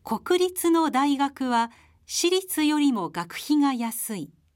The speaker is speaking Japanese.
国立の大学は私立よりも学費が安い。